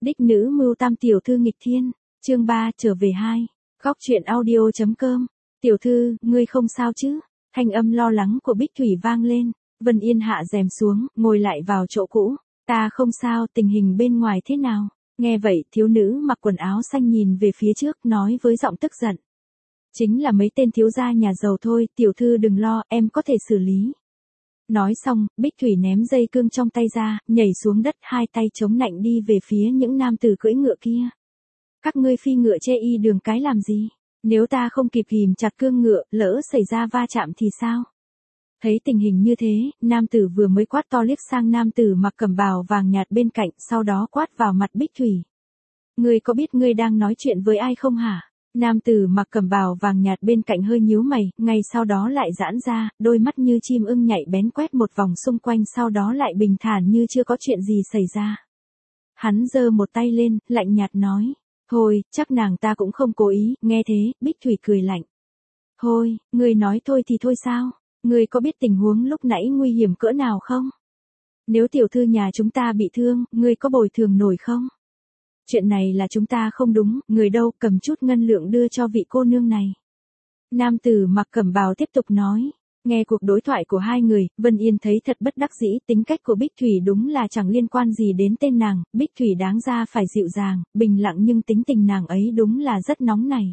Đích nữ mưu tam tiểu thư nghịch thiên, chương 3 trở về 2. Góc truyện audio.com. Tiểu thư, ngươi không sao chứ? Thanh âm lo lắng của Bích Thủy vang lên. Vân Yên hạ rèm xuống, ngồi lại vào chỗ cũ. Ta không sao, tình hình bên ngoài thế nào? Nghe vậy, thiếu nữ mặc quần áo xanh nhìn về phía trước, nói với giọng tức giận. Chính là mấy tên thiếu gia nhà giàu thôi, tiểu thư đừng lo, em có thể xử lý. Nói xong, Bích Thủy ném dây cương trong tay ra, nhảy xuống đất, hai tay chống nạnh đi về phía những nam tử cưỡi ngựa kia. Các ngươi phi ngựa chê y đường cái làm gì? Nếu ta không kịp ghìm chặt cương ngựa, lỡ xảy ra va chạm thì sao? Thấy tình hình như thế, nam tử vừa mới quát to liếc sang nam tử mặc cẩm bào vàng nhạt bên cạnh, sau đó quát vào mặt Bích Thủy. Ngươi có biết ngươi đang nói chuyện với ai không hả? Nam tử mặc cẩm bào vàng nhạt bên cạnh hơi nhíu mày, ngay sau đó lại giãn ra, đôi mắt như chim ưng nhạy bén quét một vòng xung quanh, sau đó lại bình thản như chưa có chuyện gì xảy ra. Hắn giơ một tay lên, lạnh nhạt nói, thôi, chắc nàng ta cũng không cố ý. Nghe thế, Bích Thủy cười lạnh. Thôi, ngươi nói thôi thì thôi sao? Ngươi có biết tình huống lúc nãy nguy hiểm cỡ nào không? Nếu tiểu thư nhà chúng ta bị thương, ngươi có bồi thường nổi không? Chuyện này là chúng ta không đúng, người đâu, cầm chút ngân lượng đưa cho vị cô nương này. Nam tử mặc cẩm bào tiếp tục nói. Nghe cuộc đối thoại của hai người, Vân Yên thấy thật bất đắc dĩ, tính cách của Bích Thủy đúng là chẳng liên quan gì đến tên nàng, Bích Thủy đáng ra phải dịu dàng, bình lặng, nhưng tính tình nàng ấy đúng là rất nóng này.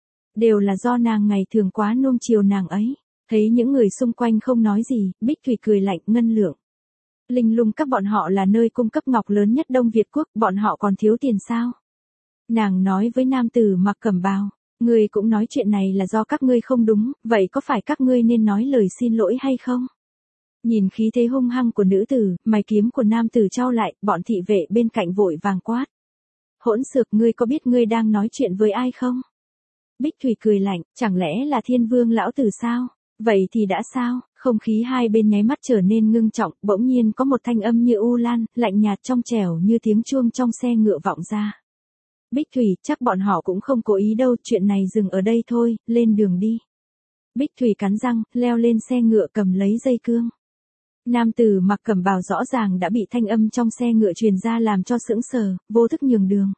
Đều là do nàng ngày thường quá nuông chiều nàng ấy. Thấy những người xung quanh không nói gì, Bích Thủy cười lạnh. Ngân lượng. Linh Lung các bọn họ là nơi cung cấp ngọc lớn nhất Đông Việt quốc, bọn họ còn thiếu tiền sao? Nàng nói với nam tử mặc cẩm bào, ngươi cũng nói chuyện này là do các ngươi không đúng, vậy có phải các ngươi nên nói lời xin lỗi hay không? Nhìn khí thế hung hăng của nữ tử, mày kiếm của nam tử chau lại, bọn thị vệ bên cạnh vội vàng quát. Hỗn xược, ngươi có biết ngươi đang nói chuyện với ai không? Bích Thủy cười lạnh, chẳng lẽ là Thiên Vương lão tử sao? Vậy thì đã sao? Không khí hai bên nháy mắt trở nên ngưng trọng, bỗng nhiên có một thanh âm như u lan, lạnh nhạt trong trẻo như tiếng chuông trong xe ngựa vọng ra. Bích Thủy, chắc bọn họ cũng không cố ý đâu, chuyện này dừng ở đây thôi, lên đường đi. Bích Thủy cắn răng, leo lên xe ngựa cầm lấy dây cương. Nam tử mặc cẩm bào rõ ràng đã bị thanh âm trong xe ngựa truyền ra làm cho sững sờ, vô thức nhường đường.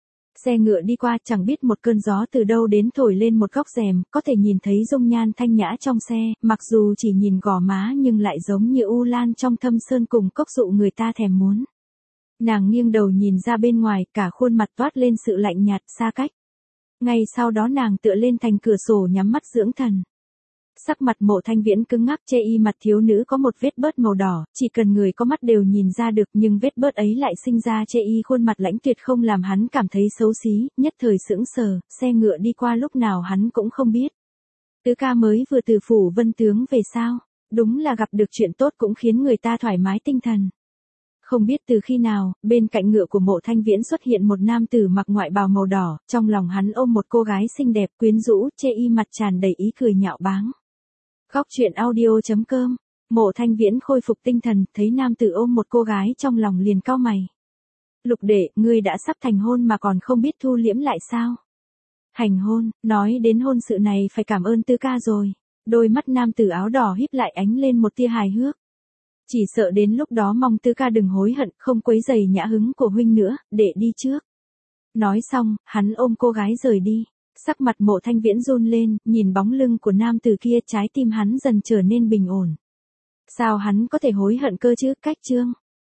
Xe ngựa đi qua, chẳng biết một cơn gió từ đâu đến thổi lên một góc rèm, có thể nhìn thấy dung nhan thanh nhã trong xe, mặc dù chỉ nhìn gò má nhưng lại giống như u lan trong thâm sơn cùng cốc dụ người ta thèm muốn. Nàng nghiêng đầu nhìn ra bên ngoài, cả khuôn mặt toát lên sự lạnh nhạt, xa cách. Ngay sau đó nàng tựa lên thành cửa sổ nhắm mắt dưỡng thần. Sắc mặt Mộ Thanh Viễn cứng ngắc, chê y mặt thiếu nữ có một vết bớt màu đỏ, chỉ cần người có mắt đều nhìn ra được, nhưng vết bớt ấy lại sinh ra chê y khuôn mặt lãnh tuyệt không làm hắn cảm thấy xấu xí, nhất thời sững sờ, xe ngựa đi qua lúc nào hắn cũng không biết. Tứ ca mới vừa từ phủ Vân tướng về sao? Đúng là gặp được chuyện tốt cũng khiến người ta thoải mái tinh thần. Không biết từ khi nào, bên cạnh ngựa của Mộ Thanh Viễn xuất hiện một nam tử mặc ngoại bào màu đỏ, trong lòng hắn ôm một cô gái xinh đẹp quyến rũ, chê y mặt tràn đầy ý cười nhạo báng. Góc truyện audio.com. Mộ Thanh Viễn khôi phục tinh thần, thấy nam tử ôm một cô gái trong lòng liền cau mày. Lục đệ, ngươi đã sắp thành hôn mà còn không biết thu liễm lại sao? Hành hôn, nói đến hôn sự này phải cảm ơn tứ ca rồi. Đôi mắt nam tử áo đỏ híp lại ánh lên một tia hài hước. Chỉ sợ đến lúc đó mong tứ ca đừng hối hận, không quấy rầy nhã hứng của huynh nữa, đệ đi trước. Nói xong, hắn ôm cô gái rời đi. Sắc mặt Mộ Thanh Viễn run lên, nhìn bóng lưng của nam tử kia, trái tim hắn dần trở nên bình ổn. Sao hắn có thể hối hận cơ chứ? Cách chương.